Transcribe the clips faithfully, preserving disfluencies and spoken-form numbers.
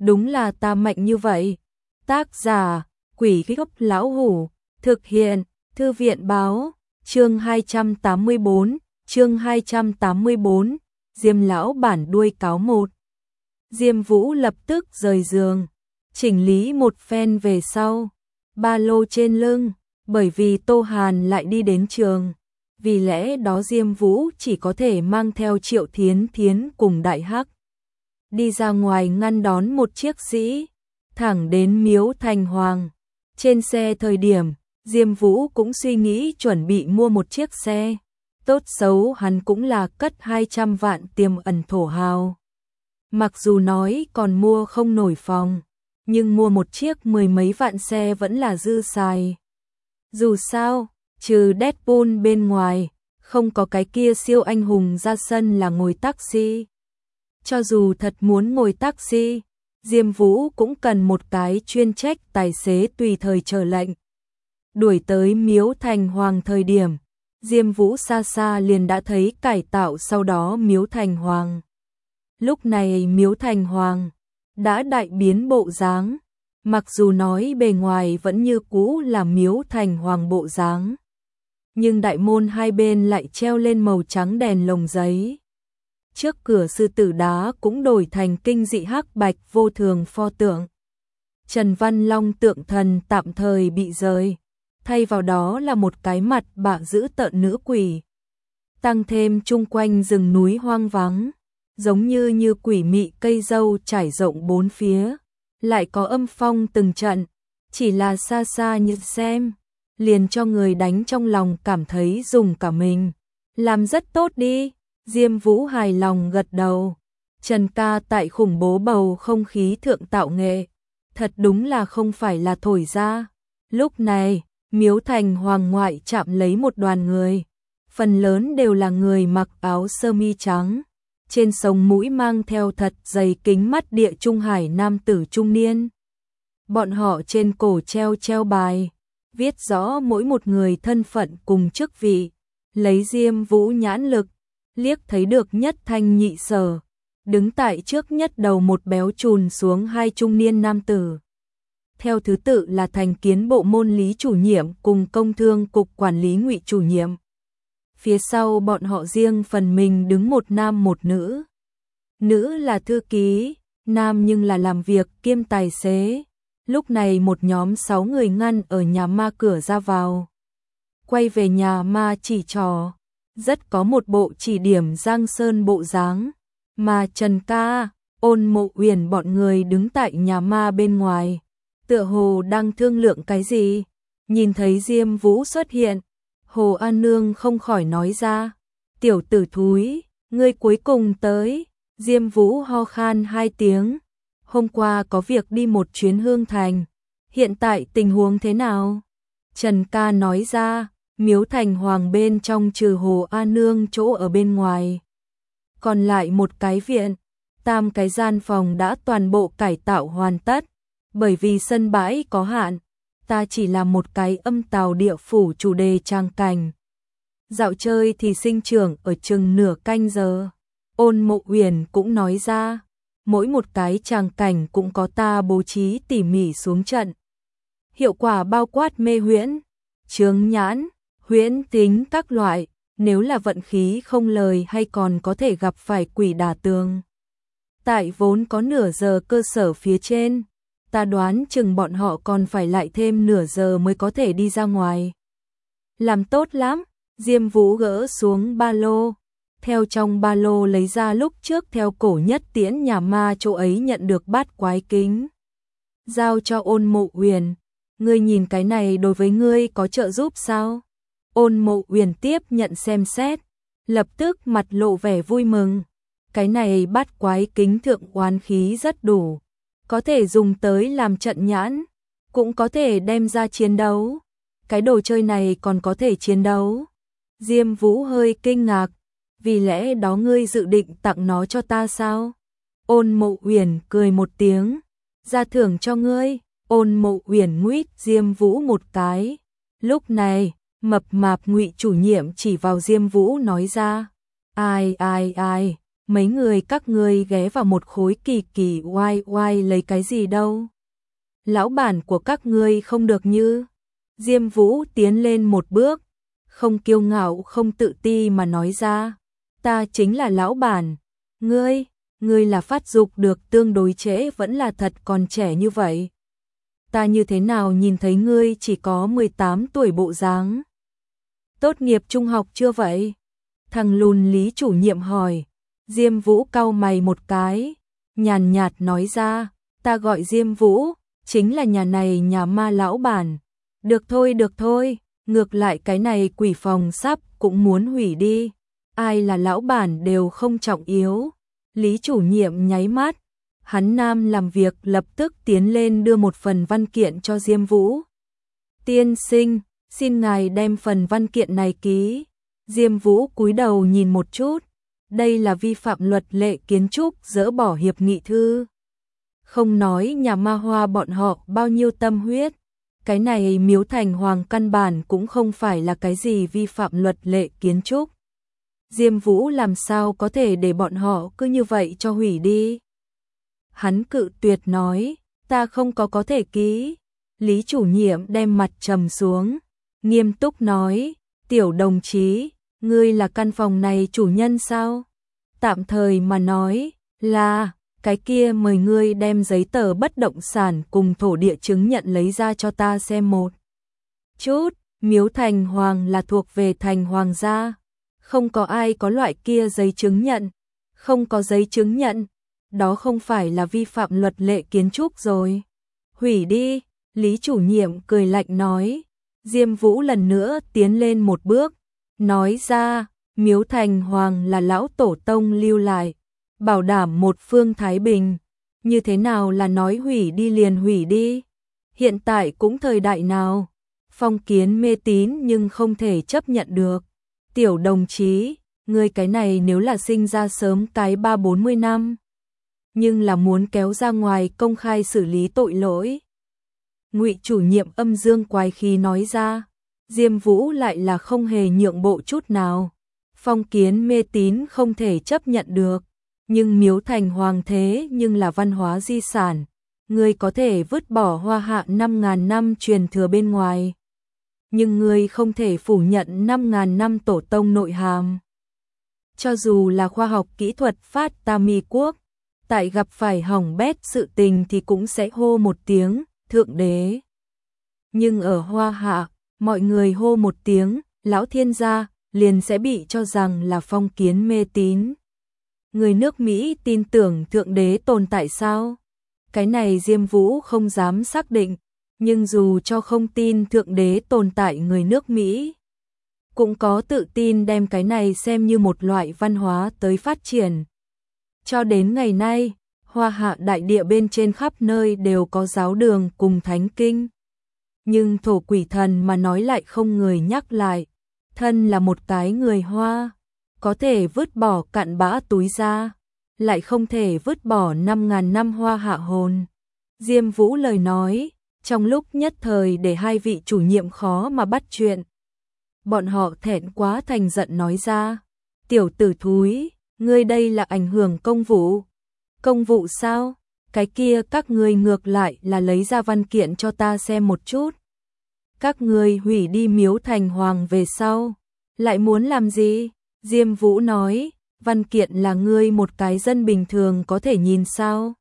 đúng là ta mạnh như vậy. Tác giả, Quỷ Gốc Lão Hủ, thực hiện, Thư viện Báo, chương hai trăm tám mươi bốn, chương hai trăm tám mươi bốn, Diêm lão bản đuôi cáo một. Diêm Vũ lập tức rời giường, chỉnh lý một phen về sau, ba lô trên lưng, bởi vì Tô Hàn lại đi đến trường, vì lẽ đó Diêm Vũ chỉ có thể mang theo Triệu Thiến Thiến cùng Đại Hắc đi ra ngoài ngăn đón một chiếc sĩ, thẳng đến Miếu Thành Hoàng. Trên xe thời điểm, Diêm Vũ cũng suy nghĩ chuẩn bị mua một chiếc xe, tốt xấu hắn cũng là cất hai trăm vạn tiềm ẩn thổ hào. Mặc dù nói còn mua không nổi phòng, nhưng mua một chiếc mười mấy vạn xe vẫn là dư xài. Dù sao, trừ Deadpool bên ngoài, không có cái kia siêu anh hùng ra sân là ngồi taxi. Cho dù thật muốn ngồi taxi, Diêm Vũ cũng cần một cái chuyên trách tài xế tùy thời chờ lệnh. Đuổi tới Miếu Thành Hoàng thời điểm, Diêm Vũ xa xa liền đã thấy cải tạo sau đó Miếu Thành Hoàng. Lúc này Miếu Thành Hoàng đã đại biến bộ dáng, mặc dù nói bề ngoài vẫn như cũ là Miếu Thành Hoàng bộ dáng, nhưng đại môn hai bên lại treo lên màu trắng đèn lồng giấy. Trước cửa sư tử đá cũng đổi thành kinh dị hắc bạch vô thường pho tượng. Trần Văn Long tượng thần tạm thời bị rời, thay vào đó là một cái mặt bạ dữ tợn nữ quỷ. Tăng thêm chung quanh rừng núi hoang vắng, giống như như quỷ mị cây dâu trải rộng bốn phía, lại có âm phong từng trận, chỉ là xa xa như xem, liền cho người đánh trong lòng cảm thấy dùng cả mình. Làm rất tốt đi, Diêm Vũ hài lòng gật đầu. Trần ca tại khủng bố bầu không khí thượng tạo nghệ, thật đúng là không phải là thổi ra. Lúc này, Miếu Thành Hoàng ngoại chạm lấy một đoàn người, phần lớn đều là người mặc áo sơ mi trắng, trên sống mũi mang theo thật dày kính mắt địa trung hải nam tử trung niên. Bọn họ trên cổ treo treo bài, viết rõ mỗi một người thân phận cùng chức vị, lấy Diêm Vũ nhãn lực, liếc thấy được nhất thanh nhị sở, đứng tại trước nhất đầu một béo chùn xuống hai trung niên nam tử. Theo thứ tự là thành kiến bộ môn lý chủ nhiệm cùng công thương cục quản lý Ngụy chủ nhiệm. Phía sau bọn họ riêng phần mình đứng một nam một nữ. Nữ là thư ký, nam nhưng là làm việc kiêm tài xế. Lúc này một nhóm sáu người ngăn ở nhà ma cửa ra vào. Quay về nhà ma chỉ trò, rất có một bộ chỉ điểm Giang Sơn bộ dáng, mà Trần ca, Ôn Mộ Uyển bọn người đứng tại nhà ma bên ngoài, tựa hồ đang thương lượng cái gì. Nhìn thấy Diêm Vũ xuất hiện, Hồ An Nương không khỏi nói ra, tiểu tử thúi, ngươi cuối cùng tới. Diêm Vũ ho khan hai tiếng, hôm qua có việc đi một chuyến Hương Thành, hiện tại tình huống thế nào? Trần ca nói ra, Miếu Thành Hoàng bên trong trừ Hồ An Nương chỗ ở bên ngoài, còn lại một cái viện, tam cái gian phòng đã toàn bộ cải tạo hoàn tất, bởi vì sân bãi có hạn, ta chỉ là một cái âm tào địa phủ chủ đề trang cảnh. Dạo chơi thì sinh trưởng ở chừng nửa canh giờ. Ôn Mộ Uyển cũng nói ra, mỗi một cái tràng cảnh cũng có ta bố trí tỉ mỉ xuống trận. Hiệu quả bao quát mê huyễn, chướng nhãn, huyễn tính các loại, nếu là vận khí không lời hay còn có thể gặp phải quỷ đả tường. Tại vốn có nửa giờ cơ sở phía trên, ta đoán chừng bọn họ còn phải lại thêm nửa giờ mới có thể đi ra ngoài. Làm tốt lắm, Diêm Vũ gỡ xuống ba lô, theo trong ba lô lấy ra lúc trước theo cổ nhất tiễn nhà ma chỗ ấy nhận được bát quái kính. Giao cho Ôn Mộ Uyển, ngươi nhìn cái này đối với ngươi có trợ giúp sao? Ôn Mộ Uyển tiếp nhận xem xét, lập tức mặt lộ vẻ vui mừng. Cái này bát quái kính thượng oán khí rất đủ, có thể dùng tới làm trận nhãn, cũng có thể đem ra chiến đấu. Cái đồ chơi này còn có thể chiến đấu. Diêm Vũ hơi kinh ngạc, vì lẽ đó ngươi dự định tặng nó cho ta sao? Ôn Mộ Uyển cười một tiếng, ra thưởng cho ngươi. Ôn Mộ Uyển nguyết Diêm Vũ một cái. Lúc này, mập mạp Ngụy chủ nhiệm chỉ vào Diêm Vũ nói ra, ai ai ai, mấy người các ngươi ghé vào một khối kỳ kỳ oai oai lấy cái gì đâu. Lão bản của các ngươi không được như. Diêm Vũ tiến lên một bước, không kiêu ngạo không tự ti mà nói ra, ta chính là lão bản, ngươi, ngươi là phát dục được tương đối trễ vẫn là thật còn trẻ như vậy. Ta như thế nào nhìn thấy ngươi chỉ có mười tám tuổi bộ dáng. Tốt nghiệp trung học chưa vậy? Thằng lùn Lý chủ nhiệm hỏi. Diêm Vũ cau mày một cái, nhàn nhạt nói ra, ta gọi Diêm Vũ, chính là nhà này nhà ma lão bản. Được thôi được thôi, ngược lại cái này quỷ phòng sắp cũng muốn hủy đi. Ai là lão bản đều không trọng yếu. Lý chủ nhiệm nháy mắt, hắn nam làm việc lập tức tiến lên đưa một phần văn kiện cho Diêm Vũ. Tiên sinh, xin ngài đem phần văn kiện này ký. Diêm Vũ cúi đầu nhìn một chút, đây là vi phạm luật lệ kiến trúc dỡ bỏ hiệp nghị thư. Không nói nhà ma hoa bọn họ bao nhiêu tâm huyết, cái này Miếu Thành Hoàng căn bản cũng không phải là cái gì vi phạm luật lệ kiến trúc. Diêm Vũ làm sao có thể để bọn họ cứ như vậy cho hủy đi. Hắn cự tuyệt nói, ta không có có thể ký. Lý chủ nhiệm đem mặt trầm xuống, nghiêm túc nói, tiểu đồng chí, ngươi là căn phòng này chủ nhân sao? Tạm thời mà nói, là, cái kia mời ngươi đem giấy tờ bất động sản cùng thổ địa chứng nhận lấy ra cho ta xem một chút. Miếu Thành Hoàng là thuộc về Thành Hoàng gia, không có ai có loại kia giấy chứng nhận, không có giấy chứng nhận, đó không phải là vi phạm luật lệ kiến trúc rồi. Hủy đi, Lý chủ nhiệm cười lạnh nói. Diêm Vũ lần nữa tiến lên một bước, nói ra, Miếu Thành Hoàng là lão tổ tông lưu lại, bảo đảm một phương thái bình, như thế nào là nói hủy đi liền hủy đi. Hiện tại cũng thời đại nào, phong kiến mê tín nhưng không thể chấp nhận được. Tiểu đồng chí, ngươi cái này nếu là sinh ra sớm cái ba bốn mươi năm, nhưng là muốn kéo ra ngoài công khai xử lý tội lỗi. Ngụy chủ nhiệm âm dương quái khí nói ra. Diêm Vũ lại là không hề nhượng bộ chút nào. Phong kiến mê tín không thể chấp nhận được, nhưng Miếu Thành Hoàng thế nhưng là văn hóa di sản, ngươi có thể vứt bỏ Hoa Hạ năm ngàn năm truyền thừa bên ngoài, nhưng ngươi không thể phủ nhận năm ngàn năm tổ tông nội hàm. Cho dù là khoa học kỹ thuật phát ta mi quốc, tại gặp phải hỏng bét sự tình thì cũng sẽ hô một tiếng thượng đế. Nhưng ở Hoa Hạ, mọi người hô một tiếng lão thiên gia liền sẽ bị cho rằng là phong kiến mê tín. Người nước Mỹ tin tưởng thượng đế tồn tại sao? Cái này Diêm Vũ không dám xác định, nhưng dù cho không tin thượng đế tồn tại, người nước Mỹ cũng có tự tin đem cái này xem như một loại văn hóa tới phát triển. Cho đến ngày nay, Hoa Hạ đại địa bên trên khắp nơi đều có giáo đường cùng thánh kinh. Nhưng thổ quỷ thần mà nói lại không người nhắc lại. Thân là một cái người Hoa, có thể vứt bỏ cặn bã túi ra, lại không thể vứt bỏ năm ngàn năm Hoa Hạ hồn. Diêm Vũ lời nói, trong lúc nhất thời để hai vị chủ nhiệm khó mà bắt chuyện. Bọn họ thẹn quá thành giận nói ra, tiểu tử thúi, ngươi đây là ảnh hưởng công vụ. Công vụ sao? Cái kia các ngươi ngược lại là lấy ra văn kiện cho ta xem một chút. Các ngươi hủy đi Miếu Thành Hoàng về sau, lại muốn làm gì? Diêm Vũ nói, văn kiện là ngươi một cái dân bình thường có thể nhìn sao?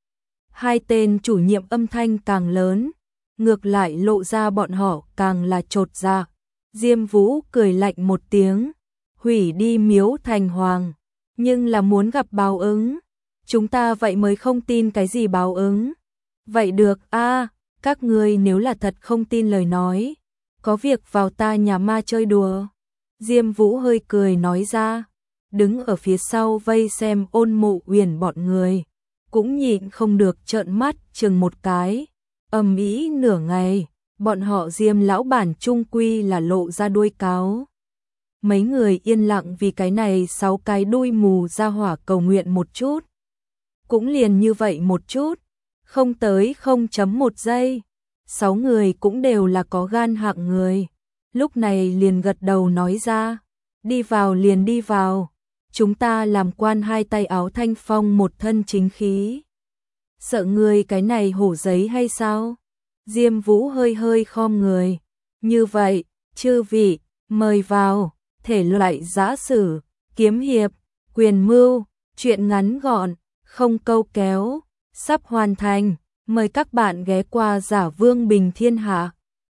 Hai tên chủ nhiệm âm thanh càng lớn, ngược lại lộ ra bọn họ càng là chột dạ. Diêm Vũ cười lạnh một tiếng, hủy đi Miếu Thành Hoàng, nhưng là muốn gặp báo ứng. Chúng ta vậy mới không tin cái gì báo ứng. Vậy được a, à, các ngươi nếu là thật không tin lời nói, có việc vào ta nhà ma chơi đùa. Diêm Vũ hơi cười nói ra, đứng ở phía sau vây xem Ôn Mộ Uyển bọn người, cũng nhịn không được trợn mắt chừng một cái. Ầm ĩ nửa ngày, bọn họ Diêm lão bản trung quy là lộ ra đuôi cáo. Mấy người yên lặng vì cái này sáu cái đuôi mù ra hỏa cầu nguyện một chút. Cũng liền như vậy một chút, không tới không chấm một giây. Sáu người cũng đều là có gan hạng người. Lúc này liền gật đầu nói ra, đi vào liền đi vào. chúng ta làm quan hai tay áo thanh phong một thân chính khí. Sợ ngươi cái này hổ giấy hay sao? Diêm Vũ hơi hơi khom người. Như vậy, chư vị, mời vào, thể loại giã sử, kiếm hiệp, quyền mưu, truyện ngắn gọn, không câu kéo, sắp hoàn thành. Mời các bạn ghé qua Giả Vương Bình Thiên Hạ.